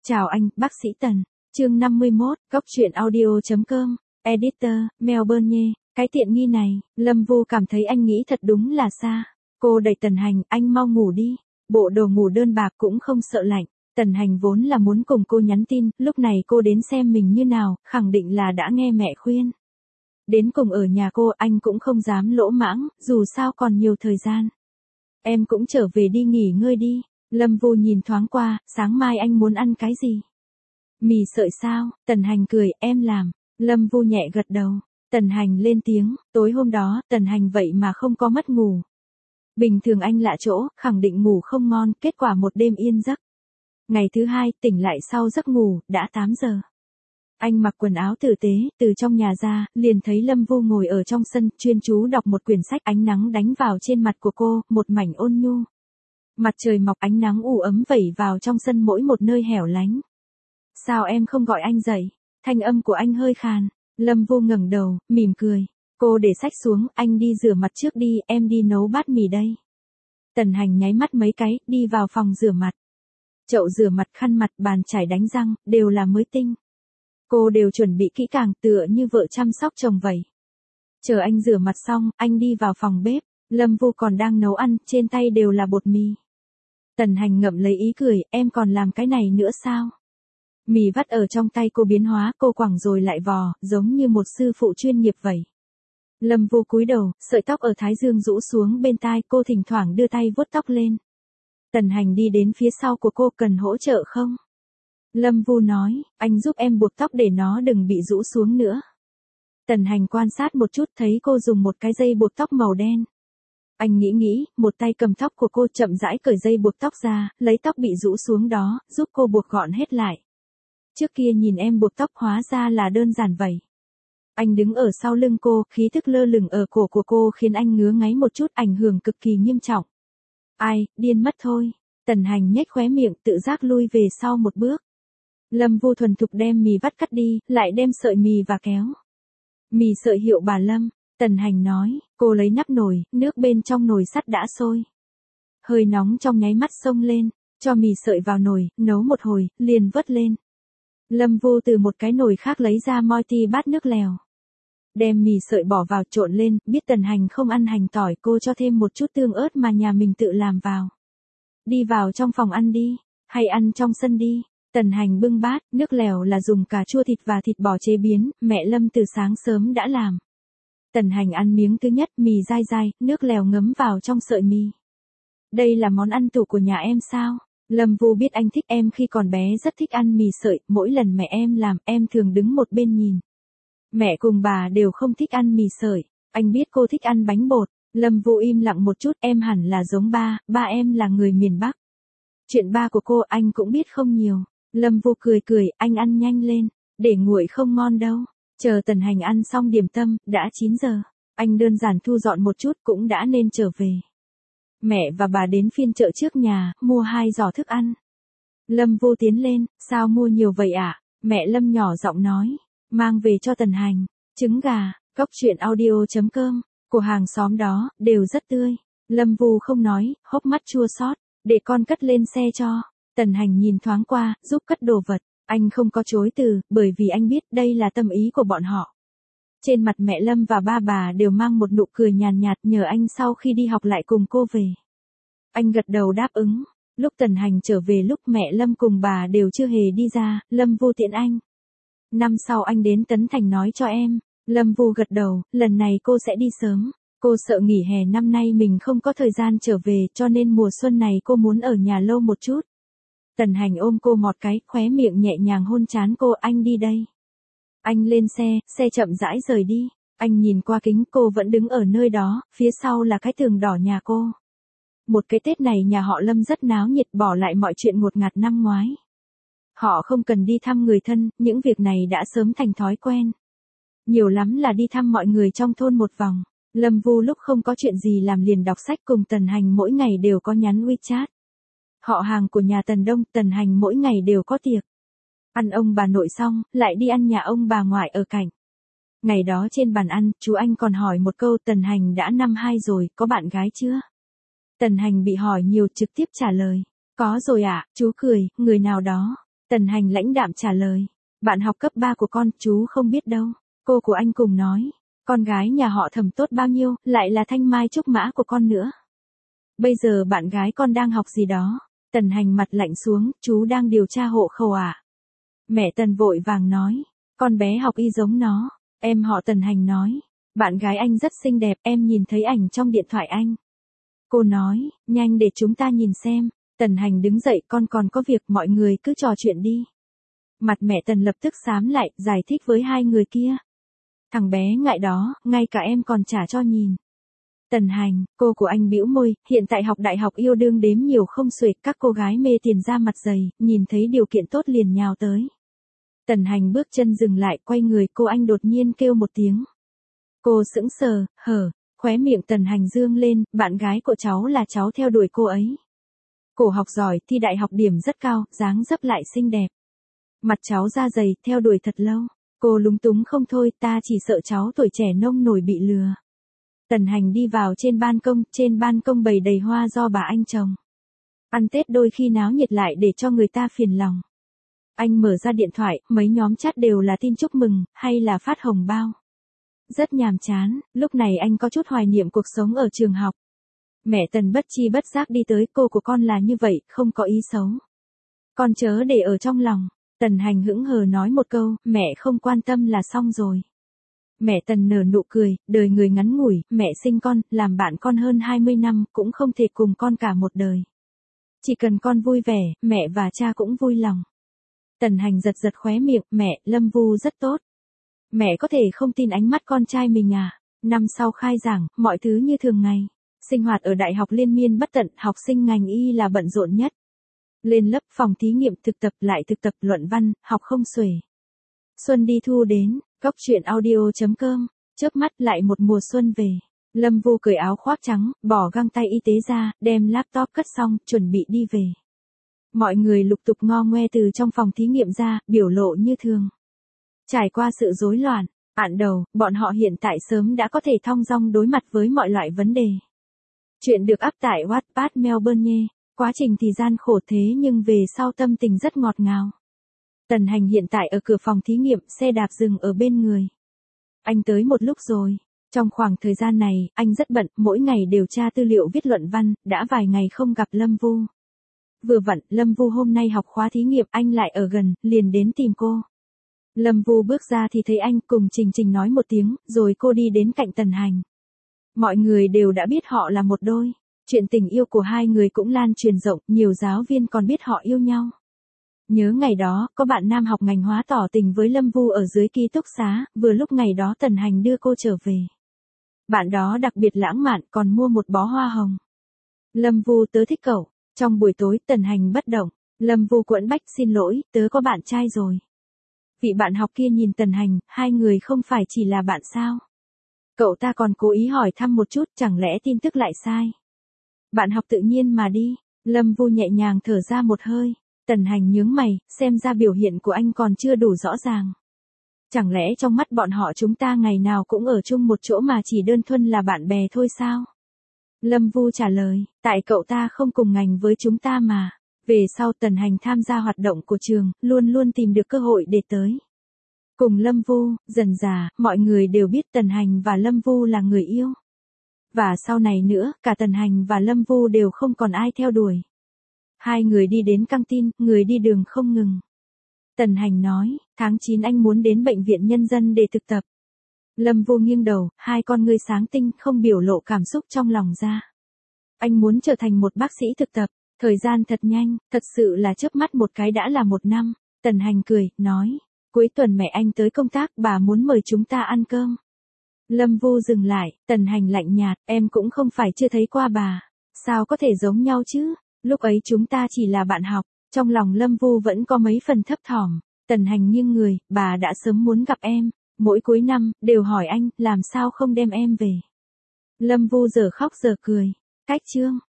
Chào anh, bác sĩ Tần. Chương 51, Cóc truyện audio.com. Editor, Melbourne. Cái tiện nghi này, Lâm Vu cảm thấy anh nghĩ thật đúng là xa. Cô đẩy Tần Hành, anh mau ngủ đi. Bộ đồ ngủ đơn bạc cũng không sợ lạnh. Tần Hành vốn là muốn cùng cô nhắn tin, lúc này cô đến xem mình như nào, khẳng định là đã nghe mẹ khuyên. Đến cùng ở nhà cô, anh cũng không dám lỗ mãng, dù sao còn nhiều thời gian. Em cũng trở về đi nghỉ ngơi đi. Lâm Vu nhìn thoáng qua, sáng mai anh muốn ăn cái gì? Mì sợi sao? Tần Hành cười, em làm. Lâm Vu nhẹ gật đầu. Tần Hành lên tiếng, tối hôm đó, Tần Hành vậy mà không có mất ngủ. Bình thường anh lạ chỗ, khẳng định ngủ không ngon, kết quả một đêm yên giấc. Ngày thứ hai, tỉnh lại sau giấc ngủ, đã 8 giờ. Anh mặc quần áo tử tế, từ trong nhà ra, liền thấy Lâm Vu ngồi ở trong sân, chuyên chú đọc một quyển sách, ánh nắng đánh vào trên mặt của cô, một mảnh ôn nhu. Mặt trời mọc, ánh nắng u ấm vẩy vào trong sân mỗi một nơi hẻo lánh. Sao em không gọi anh dậy? Thanh âm của anh hơi khàn. Lâm Vu ngẩng đầu, mỉm cười. Cô để sách xuống, anh đi rửa mặt trước đi, em đi nấu bát mì đây. Tần Hành nháy mắt mấy cái, đi vào phòng rửa mặt. Chậu rửa mặt, khăn mặt, bàn chải đánh răng, đều là mới tinh. Cô đều chuẩn bị kỹ càng, tựa như vợ chăm sóc chồng vậy. Chờ anh rửa mặt xong, anh đi vào phòng bếp. Lâm Vu còn đang nấu ăn, trên tay đều là bột mì. Tần Hành ngậm lấy ý cười, em còn làm cái này nữa sao? Mì vắt ở trong tay cô biến hóa, cô quẳng rồi lại vò, giống như một sư phụ chuyên nghiệp vậy. Lâm Vu cúi đầu, sợi tóc ở thái dương rũ xuống bên tai, cô thỉnh thoảng đưa tay vuốt tóc lên. Tần Hành đi đến phía sau của cô, cần hỗ trợ không? Lâm Vu nói, anh giúp em buộc tóc để nó đừng bị rũ xuống nữa. Tần Hành quan sát một chút, thấy cô dùng một cái dây buộc tóc màu đen. Anh nghĩ, một tay cầm tóc của cô, chậm rãi cởi dây buộc tóc ra, lấy tóc bị rũ xuống đó, giúp cô buộc gọn hết lại. Trước kia nhìn em buộc tóc hóa ra là đơn giản vậy. Anh đứng ở sau lưng cô, khí thức lơ lửng ở cổ của cô khiến anh ngứa ngáy một chút, ảnh hưởng cực kỳ nghiêm trọng. Ai, điên mất thôi. Tần Hành nhếch khóe miệng, tự giác lui về sau một bước. Lâm Vu thuần thục đem mì vắt cắt đi, lại đem sợi mì và kéo. Mì sợi hiệu bà Lâm. Tần Hành nói, cô lấy nắp nồi, nước bên trong nồi sắt đã sôi. Hơi nóng trong nháy mắt xông lên, cho mì sợi vào nồi, nấu một hồi, liền vớt lên. Lâm Vu từ một cái nồi khác lấy ra moi ti bát nước lèo. Đem mì sợi bỏ vào trộn lên, biết Tần Hành không ăn hành tỏi, cô cho thêm một chút tương ớt mà nhà mình tự làm vào. Đi vào trong phòng ăn đi, hay ăn trong sân đi. Tần Hành bưng bát, nước lèo là dùng cà chua thịt và thịt bò chế biến, mẹ Lâm từ sáng sớm đã làm. Tần Hành ăn miếng thứ nhất, mì dai dai, nước lèo ngấm vào trong sợi mì. Đây là món ăn tủ của nhà em sao? Lâm Vu biết anh thích em khi còn bé rất thích ăn mì sợi, mỗi lần mẹ em làm, em thường đứng một bên nhìn. Mẹ cùng bà đều không thích ăn mì sợi, anh biết cô thích ăn bánh bột. Lâm Vu im lặng một chút, em hẳn là giống ba em là người miền Bắc. Chuyện ba của cô anh cũng biết không nhiều. Lâm Vu cười, anh ăn nhanh lên, để nguội không ngon đâu. Chờ Tần Hành ăn xong điểm tâm, đã 9 giờ. Anh đơn giản thu dọn một chút cũng đã nên trở về. Mẹ và bà đến phiên chợ trước nhà, mua 2 giỏ thức ăn. Lâm Vu tiến lên, sao mua nhiều vậy ạ? Mẹ Lâm nhỏ giọng nói, mang về cho Tần Hành. Trứng gà, Cóc truyện audio.com, của hàng xóm đó, đều rất tươi. Lâm Vu không nói, hốc mắt chua xót, để con cất lên xe cho. Tần Hành nhìn thoáng qua, giúp cất đồ vật. Anh không có chối từ, bởi vì anh biết đây là tâm ý của bọn họ. Trên mặt mẹ Lâm và ba bà đều mang một nụ cười nhàn nhạt, nhờ anh sau khi đi học lại cùng cô về. Anh gật đầu đáp ứng. Lúc Tần Hành trở về, lúc mẹ Lâm cùng bà đều chưa hề đi ra, Lâm Vu tiễn anh. Năm sau anh đến Tấn Thành nói cho em. Lâm Vu gật đầu, lần này cô sẽ đi sớm. Cô sợ nghỉ hè năm nay mình không có thời gian trở về, cho nên mùa xuân này cô muốn ở nhà lâu một chút. Tần Hành ôm cô một cái, khóe miệng nhẹ nhàng hôn trán cô, anh đi đây. Anh lên xe chậm rãi rời đi. Anh nhìn qua kính, cô vẫn đứng ở nơi đó, phía sau là cái tường đỏ nhà cô. Một cái Tết này nhà họ Lâm rất náo nhiệt, bỏ lại mọi chuyện ngột ngạt năm ngoái. Họ không cần đi thăm người thân, những việc này đã sớm thành thói quen. Nhiều lắm là đi thăm mọi người trong thôn một vòng. Lâm Vu lúc không có chuyện gì làm liền đọc sách, cùng Tần Hành mỗi ngày đều có nhắn WeChat. Họ hàng của nhà Tần Đông, Tần Hành mỗi ngày đều có tiệc. Ăn ông bà nội xong, lại đi ăn nhà ông bà ngoại ở cạnh. Ngày đó trên bàn ăn, chú anh còn hỏi một câu, Tần Hành đã năm 2 rồi, có bạn gái chưa? Tần Hành bị hỏi nhiều, trực tiếp trả lời, có rồi ạ. Chú cười, người nào đó. Tần Hành lãnh đạm trả lời. Bạn học cấp 3 của con, chú không biết đâu. Cô của anh cùng nói. Con gái nhà họ Thẩm tốt bao nhiêu, lại là thanh mai trúc mã của con nữa. Bây giờ bạn gái con đang học gì đó? Tần Hành mặt lạnh xuống, chú đang điều tra hộ khẩu à? Mẹ Tần vội vàng nói. Con bé học y giống nó. Em họ Tần Hành nói. Bạn gái anh rất xinh đẹp, em nhìn thấy ảnh trong điện thoại anh. Cô nói, nhanh để chúng ta nhìn xem. Tần Hành đứng dậy, con còn có việc, mọi người cứ trò chuyện đi. Mặt mẹ Tần lập tức xám lại, giải thích với hai người kia. Thằng bé ngại đó, ngay cả em còn trả cho nhìn. Tần Hành, cô của anh bĩu môi, hiện tại học đại học yêu đương đếm nhiều không xuể, các cô gái mê tiền ra mặt dày, nhìn thấy điều kiện tốt liền nhào tới. Tần Hành bước chân dừng lại, quay người, cô anh đột nhiên kêu một tiếng. Cô sững sờ, khóe miệng Tần Hành dương lên, bạn gái của cháu là cháu theo đuổi cô ấy. Cô học giỏi, thi đại học điểm rất cao, dáng dấp lại xinh đẹp. Mặt cháu da dày, theo đuổi thật lâu. Cô lúng túng không thôi, ta chỉ sợ cháu tuổi trẻ nông nổi bị lừa. Tần Hành đi vào trên ban công bày đầy hoa do bà anh trồng. Ăn Tết đôi khi náo nhiệt lại để cho người ta phiền lòng. Anh mở ra điện thoại, mấy nhóm chat đều là tin chúc mừng, hay là phát hồng bao. Rất nhàm chán, lúc này anh có chút hoài niệm cuộc sống ở trường học. Mẹ Tần bất chi bất giác đi tới, cô của con là như vậy, không có ý xấu. Con chớ để ở trong lòng. Tần Hành hững hờ nói một câu, mẹ không quan tâm là xong rồi. Mẹ Tần nở nụ cười, đời người ngắn ngủi, mẹ sinh con, làm bạn con hơn 20 năm, cũng không thể cùng con cả một đời. Chỉ cần con vui vẻ, mẹ và cha cũng vui lòng. Tần Hành giật giật khóe miệng, mẹ, Lâm Vu rất tốt. Mẹ có thể không tin ánh mắt con trai mình à? Năm sau khai giảng, mọi thứ như thường ngày. Sinh hoạt ở đại học liên miên bất tận, học sinh ngành y là bận rộn nhất. Lên lớp, phòng thí nghiệm, thực tập lại thực tập, luận văn, học không xuể. Xuân đi thu đến, Cóc truyện audio.com, chớp mắt lại một mùa xuân về. Lâm Vu cởi áo khoác trắng, bỏ găng tay y tế ra, đem laptop cất xong, chuẩn bị đi về. Mọi người lục tục ngo ngoe từ trong phòng thí nghiệm ra, biểu lộ như thường. Trải qua sự rối loạn, ạn đầu, bọn họ hiện tại sớm đã có thể thong dong đối mặt với mọi loại vấn đề. Chuyện được up tại Wattpad Melbourne nhé. Quá trình thì gian khổ thế nhưng về sau tâm tình rất ngọt ngào. Tần Hành hiện tại ở cửa phòng thí nghiệm, xe đạp dừng ở bên người. Anh tới một lúc rồi. Trong khoảng thời gian này, anh rất bận, mỗi ngày điều tra tư liệu viết luận văn, đã vài ngày không gặp Lâm Vu. Vừa vặn, Lâm Vu hôm nay học khóa thí nghiệm, anh lại ở gần, liền đến tìm cô. Lâm Vu bước ra thì thấy anh, cùng Trình Trình nói một tiếng, rồi cô đi đến cạnh Tần Hành. Mọi người đều đã biết họ là một đôi. Chuyện tình yêu của hai người cũng lan truyền rộng, nhiều giáo viên còn biết họ yêu nhau. Nhớ ngày đó, có bạn nam học ngành hóa tỏ tình với Lâm Vu ở dưới ký túc xá, vừa lúc ngày đó Tần Hành đưa cô trở về. Bạn đó đặc biệt lãng mạn, còn mua một bó hoa hồng. Lâm Vu, tớ thích cậu. Trong buổi tối, Tần Hành bất động. Lâm Vu quẫn bách, xin lỗi, tớ có bạn trai rồi. Vị bạn học kia nhìn Tần Hành, hai người không phải chỉ là bạn sao? Cậu ta còn cố ý hỏi thăm một chút, chẳng lẽ tin tức lại sai? Bạn học tự nhiên mà đi. Lâm Vu nhẹ nhàng thở ra một hơi. Tần Hành nhướng mày, xem ra biểu hiện của anh còn chưa đủ rõ ràng. Chẳng lẽ trong mắt bọn họ chúng ta ngày nào cũng ở chung một chỗ mà chỉ đơn thuần là bạn bè thôi sao? Lâm Vu trả lời, tại cậu ta không cùng ngành với chúng ta mà. Về sau Tần Hành tham gia hoạt động của trường, luôn luôn tìm được cơ hội để tới. Cùng Lâm Vu, dần dà, mọi người đều biết Tần Hành và Lâm Vu là người yêu. Và sau này nữa, cả Tần Hành và Lâm Vu đều không còn ai theo đuổi. Hai người đi đến căng tin, người đi đường không ngừng. Tần Hành nói, tháng 9 anh muốn đến bệnh viện nhân dân để thực tập. Lâm Vu nghiêng đầu, hai con ngươi sáng tinh, không biểu lộ cảm xúc trong lòng ra. Anh muốn trở thành một bác sĩ thực tập, thời gian thật nhanh, thật sự là chớp mắt một cái đã là 1 năm. Tần Hành cười, nói, cuối tuần mẹ anh tới công tác, bà muốn mời chúng ta ăn cơm. Lâm Vu dừng lại, Tần Hành lạnh nhạt, em cũng không phải chưa thấy qua bà. Sao có thể giống nhau chứ? Lúc ấy chúng ta chỉ là bạn học. Trong lòng Lâm Vu vẫn có mấy phần thấp thỏm. Tần Hành nghiêng người, bà đã sớm muốn gặp em. Mỗi cuối năm, đều hỏi anh, làm sao không đem em về. Lâm Vu giờ khóc giờ cười. Cách chương.